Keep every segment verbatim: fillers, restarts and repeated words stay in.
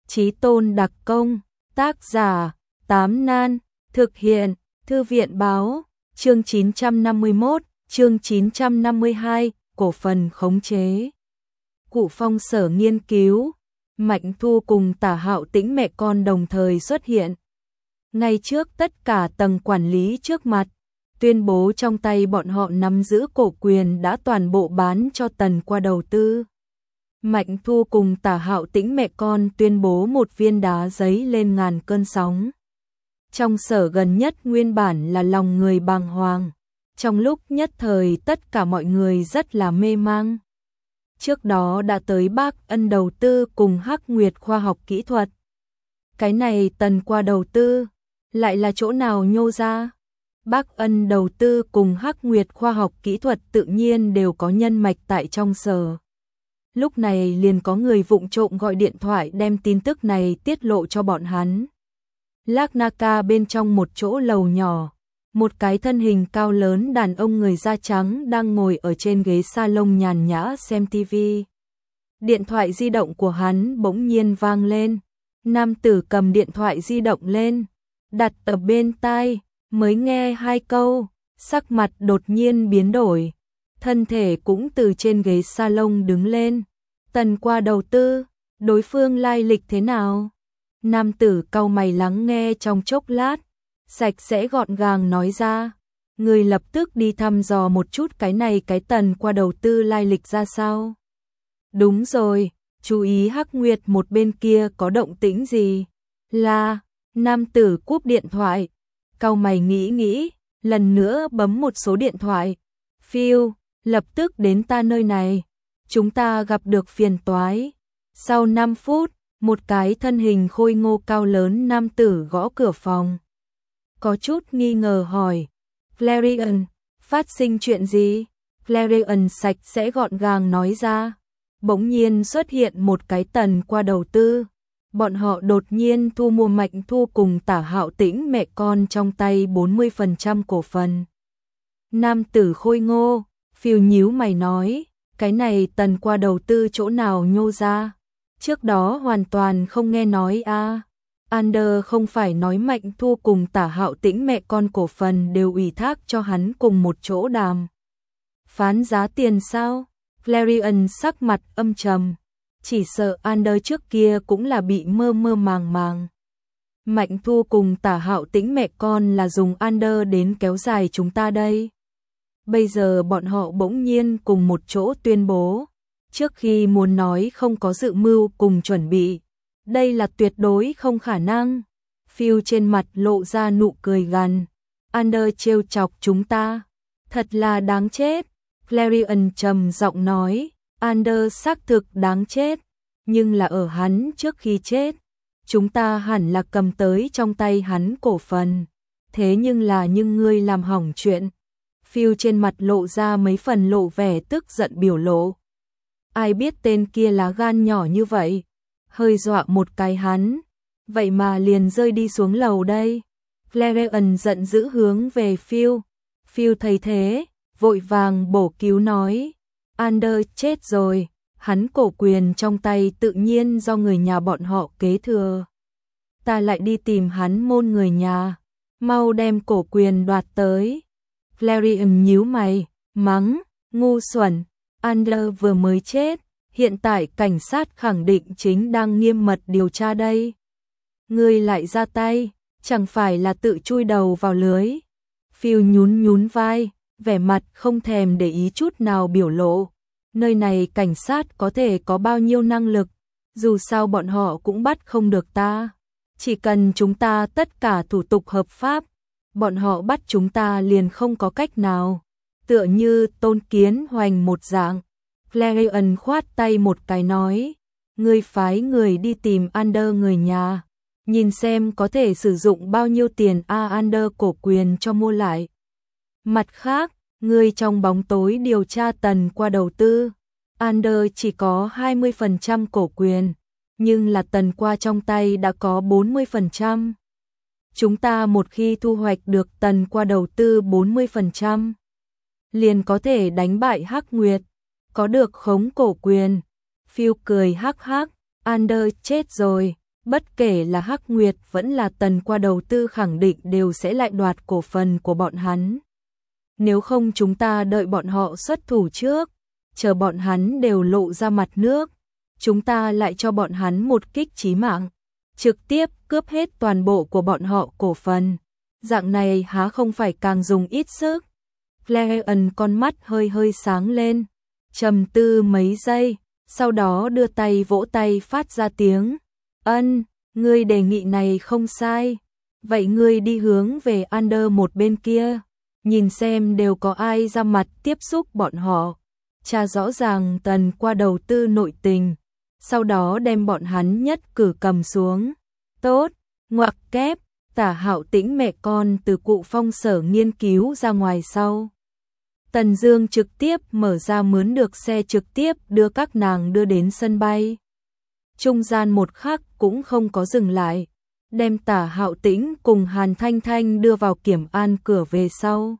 Chí Tôn đặc công, tác giả, Tám Nan, thực hiện, Thư viện báo, chương chín trăm năm mươi mốt, chương chín trăm năm mươi hai, cổ phần khống chế. Cụ Phong Sở nghiên cứu, Mạnh Thu cùng Tả Hạo Tĩnh mẹ con đồng thời xuất hiện. Ngay trước tất cả tầng quản lý trước mặt, tuyên bố trong tay bọn họ nắm giữ cổ quyền đã toàn bộ bán cho Tần Qua đầu tư. Mạnh Thu cùng Tả Hạo Tĩnh mẹ con tuyên bố một viên đá giấy lên ngàn cơn sóng. Trong sở gần nhất nguyên bản là lòng người bàng hoàng, trong lúc nhất thời tất cả mọi người rất là mê mang. Trước đó đã tới Bác Ân đầu tư cùng Hắc Nguyệt khoa học kỹ thuật. Cái này Tần Qua đầu tư, lại là chỗ nào nhô ra? Bác Ân đầu tư cùng Hắc Nguyệt khoa học kỹ thuật tự nhiên đều có nhân mạch tại trong sở. Lúc này liền có người vụng trộm gọi điện thoại đem tin tức này tiết lộ cho bọn hắn. Larnaca bên trong một chỗ lầu nhỏ, một cái thân hình cao lớn đàn ông người da trắng đang ngồi ở trên ghế salon nhàn nhã xem tivi. Điện thoại di động của hắn bỗng nhiên vang lên. Nam tử cầm điện thoại di động lên, đặt ở bên tai, mới nghe hai câu, sắc mặt đột nhiên biến đổi, thân thể cũng từ trên ghế salon đứng lên. Tần Qua đầu tư, đối phương lai lịch thế nào? Nam tử cau mày lắng nghe trong chốc lát, sạch sẽ gọn gàng nói ra, người lập tức đi thăm dò một chút cái này cái Tần Qua đầu tư lai lịch ra sao. Đúng rồi, chú ý Hắc Nguyệt một bên kia có động tĩnh gì? Là, nam tử cúp điện thoại, cau mày nghĩ nghĩ, lần nữa bấm một số điện thoại. Phiêu, lập tức đến ta nơi này, chúng ta gặp được phiền toái. Sau năm phút, một cái thân hình khôi ngô cao lớn nam tử gõ cửa phòng. Có chút nghi ngờ hỏi, Clarion, phát sinh chuyện gì? Clarion sạch sẽ gọn gàng nói ra, bỗng nhiên xuất hiện một cái Tần Qua đầu tư. Bọn họ đột nhiên thu mua Mạnh Thu cùng Tả Hạo Tĩnh mẹ con trong tay bốn mươi phần trăm cổ phần. Nam tử khôi ngô, phiêu nhíu mày nói, cái này Tần Qua đầu tư chỗ nào nhô ra? Trước đó hoàn toàn không nghe nói a. À. Ander không phải nói Mạnh Thu cùng Tả Hạo Tĩnh mẹ con cổ phần đều ủy thác cho hắn cùng một chỗ đàm phán giá tiền sao? Clarion sắc mặt âm trầm, chỉ sợ Ander trước kia cũng là bị mơ mơ màng màng. Mạnh Thu cùng Tả Hạo Tĩnh mẹ con là dùng Ander đến kéo dài chúng ta đây. Bây giờ bọn họ bỗng nhiên cùng một chỗ tuyên bố, trước khi muốn nói không có dự mưu cùng chuẩn bị, đây là tuyệt đối không khả năng. Phiêu trên mặt lộ ra nụ cười gằn, Ander trêu chọc chúng ta, thật là đáng chết. Clarion trầm giọng nói, Ander xác thực đáng chết, nhưng là ở hắn trước khi chết, chúng ta hẳn là cầm tới trong tay hắn cổ phần. Thế nhưng là nhưng ngươi làm hỏng chuyện. Phiêu trên mặt lộ ra mấy phần lộ vẻ tức giận biểu lộ. Ai biết tên kia lá gan nhỏ như vậy, hơi dọa một cái hắn, vậy mà liền rơi đi xuống lầu đây. Clarion giận dữ hướng về Phiêu. Phiêu thấy thế, vội vàng bổ cứu nói, Ander chết rồi, hắn cổ quyền trong tay tự nhiên do người nhà bọn họ kế thừa. Ta lại đi tìm hắn môn người nhà, mau đem cổ quyền đoạt tới. Clarion nhíu mày, mắng, ngu xuẩn, Ander vừa mới chết, hiện tại cảnh sát khẳng định chính đang nghiêm mật điều tra đây. Ngươi lại ra tay, chẳng phải là tự chui đầu vào lưới. Phiêu nhún nhún vai, vẻ mặt không thèm để ý chút nào biểu lộ. Nơi này cảnh sát có thể có bao nhiêu năng lực, dù sao bọn họ cũng bắt không được ta. Chỉ cần chúng ta tất cả thủ tục hợp pháp, bọn họ bắt chúng ta liền không có cách nào. Tựa như Tôn Kiến Hoành một dạng. Clarion khoát tay một cái nói, ngươi phái người đi tìm Ander người nhà, nhìn xem có thể sử dụng bao nhiêu tiền a Ander cổ quyền cho mua lại. Mặt khác, ngươi trong bóng tối điều tra Tần Qua đầu tư, Ander chỉ có hai mươi phần trăm cổ quyền, nhưng là Tần Qua trong tay đã có bốn mươi phần trăm. Chúng ta một khi thu hoạch được Tần Qua đầu tư bốn mươi phần trăm, liền có thể đánh bại Hắc Nguyệt, có được khống cổ quyền. Phiêu cười hắc hắc, Ander chết rồi, Bất kể là Hắc Nguyệt vẫn là Tần qua đầu tư khẳng định đều sẽ lại đoạt cổ phần của bọn hắn. Nếu không chúng ta đợi bọn họ xuất thủ trước, chờ bọn hắn đều lộ ra mặt nước, chúng ta lại cho bọn hắn một kích chí mạng, trực tiếp cướp hết toàn bộ của bọn họ cổ phần. Dạng này há không phải càng dùng ít sức. Cleon con mắt hơi hơi sáng lên, trầm tư mấy giây, sau đó đưa tay vỗ tay phát ra tiếng. Ân, ngươi đề nghị này không sai. Vậy ngươi đi hướng về Under một bên kia, nhìn xem đều có ai ra mặt tiếp xúc bọn họ. Tra rõ ràng Tần qua đầu tư nội tình, sau đó đem bọn hắn nhất cử cầm xuống. Tốt, ngoặc kép, Tả Hạo Tĩnh mẹ con từ Cụ Phong sở nghiên cứu ra ngoài sau. Tần Dương trực tiếp mở ra mướn được xe trực tiếp đưa các nàng đưa đến sân bay. Trung gian một khắc cũng không có dừng lại, đem Tả Hạo Tĩnh cùng Hàn Thanh Thanh đưa vào kiểm an cửa về sau.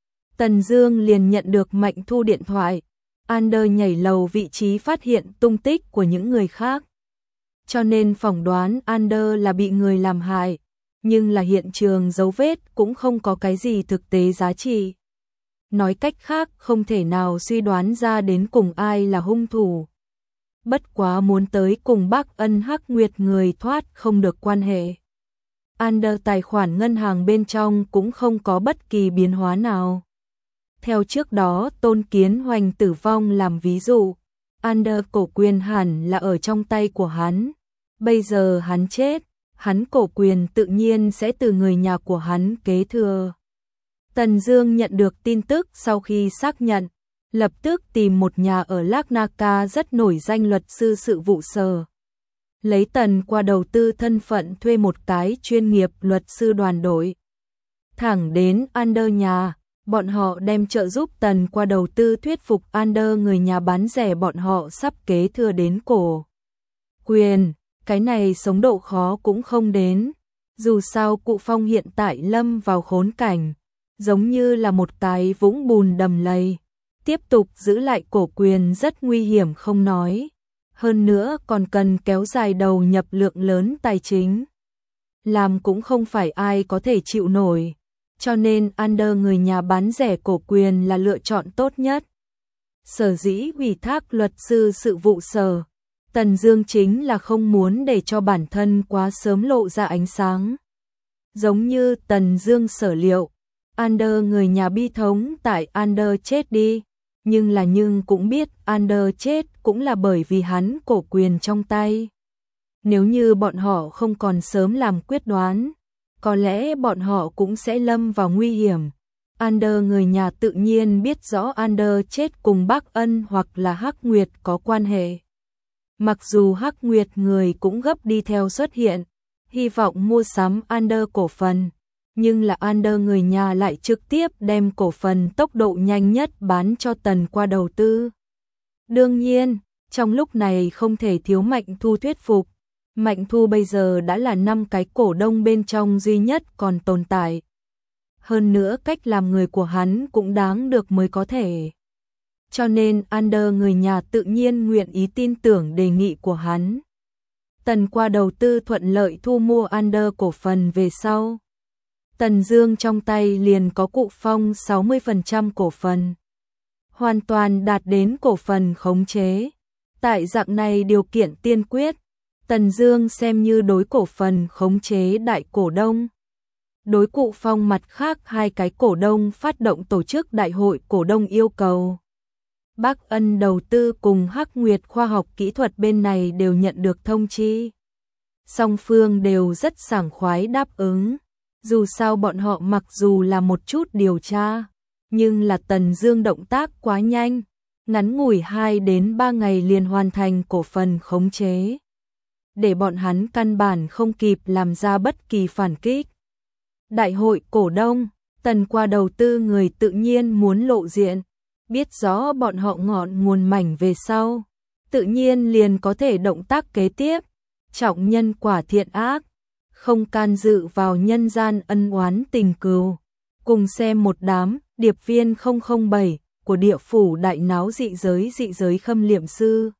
Tần Dương liền nhận được Mạnh Thu điện thoại, Under nhảy lầu vị trí phát hiện tung tích của những người khác. Cho nên phỏng đoán Under là bị người làm hại, nhưng là hiện trường dấu vết cũng không có cái gì thực tế giá trị. Nói cách khác không thể nào suy đoán ra đến cùng ai là hung thủ. Bất quá muốn tới cùng Bác Ân Hắc Nguyệt người thoát không được quan hệ. Under tài khoản ngân hàng bên trong cũng không có bất kỳ biến hóa nào. Theo trước đó Tôn Kiến Hoành tử vong làm ví dụ, Under cổ quyền hẳn là ở trong tay của hắn. Bây giờ hắn chết, hắn cổ quyền tự nhiên sẽ từ người nhà của hắn kế thừa. Tần Dương nhận được tin tức sau khi xác nhận, lập tức tìm một nhà ở Larnaca rất nổi danh luật sư sự vụ sở. Lấy Tần qua đầu tư thân phận thuê một cái chuyên nghiệp luật sư đoàn đội. Thẳng đến Under nhà, bọn họ đem trợ giúp Tần qua đầu tư thuyết phục Under người nhà bán rẻ bọn họ sắp kế thừa đến cổ quyền. Cái này sống độ khó cũng không đến. Dù sao Cụ Phong hiện tại lâm vào khốn cảnh, giống như là một cái vũng bùn đầm lầy. Tiếp tục giữ lại cổ quyền rất nguy hiểm không nói. Hơn nữa còn cần kéo dài đầu nhập lượng lớn tài chính. Làm cũng không phải ai có thể chịu nổi. Cho nên Under người nhà bán rẻ cổ quyền là lựa chọn tốt nhất. Sở dĩ ủy thác luật sư sự vụ sở, Tần Dương chính là không muốn để cho bản thân quá sớm lộ ra ánh sáng. Giống như Tần Dương sở liệu, Under người nhà bi thống tại Under chết đi, nhưng là nhưng cũng biết Under chết cũng là bởi vì hắn cổ quyền trong tay. Nếu như bọn họ không còn sớm làm quyết đoán, có lẽ bọn họ cũng sẽ lâm vào nguy hiểm. Under người nhà tự nhiên biết rõ Under chết cùng Bác Ân hoặc là Hắc Nguyệt có quan hệ. Mặc dù Hắc Nguyệt người cũng gấp đi theo xuất hiện, hy vọng mua sắm Under cổ phần, nhưng là Under người nhà lại trực tiếp đem cổ phần tốc độ nhanh nhất bán cho Tần qua đầu tư. Đương nhiên, trong lúc này không thể thiếu Mạnh Thu thuyết phục. Mạnh Thu bây giờ đã là năm cái cổ đông bên trong duy nhất còn tồn tại. Hơn nữa cách làm người của hắn cũng đáng được mới có thể. Cho nên Under người nhà tự nhiên nguyện ý tin tưởng đề nghị của hắn. Tần qua đầu tư thuận lợi thu mua Under cổ phần về sau. Tần Dương trong tay liền có Cụ Phong sáu mươi phần trăm cổ phần. Hoàn toàn đạt đến cổ phần khống chế. Tại dạng này điều kiện tiên quyết, Tần Dương xem như đối cổ phần khống chế đại cổ đông. Đối Cụ Phong mặt khác hai cái cổ đông phát động tổ chức đại hội cổ đông yêu cầu. Bác Ân đầu tư cùng Hắc Nguyệt khoa học kỹ thuật bên này đều nhận được thông chi. Song phương đều rất sảng khoái đáp ứng. Dù sao bọn họ mặc dù là một chút điều tra, nhưng là Tần Dương động tác quá nhanh, ngắn ngủi hai đến ba ngày liền hoàn thành cổ phần khống chế. Để bọn hắn căn bản không kịp làm ra bất kỳ phản kích. Đại hội cổ đông, Tần qua đầu tư người tự nhiên muốn lộ diện, biết rõ bọn họ ngọn nguồn mảnh về sau, tự nhiên liền có thể động tác kế tiếp, trọng nhân quả thiện ác, không can dự vào nhân gian ân oán tình cừu. Cùng xem một đám điệp viên không không bảy của địa phủ đại náo dị giới dị giới khâm liệm sư.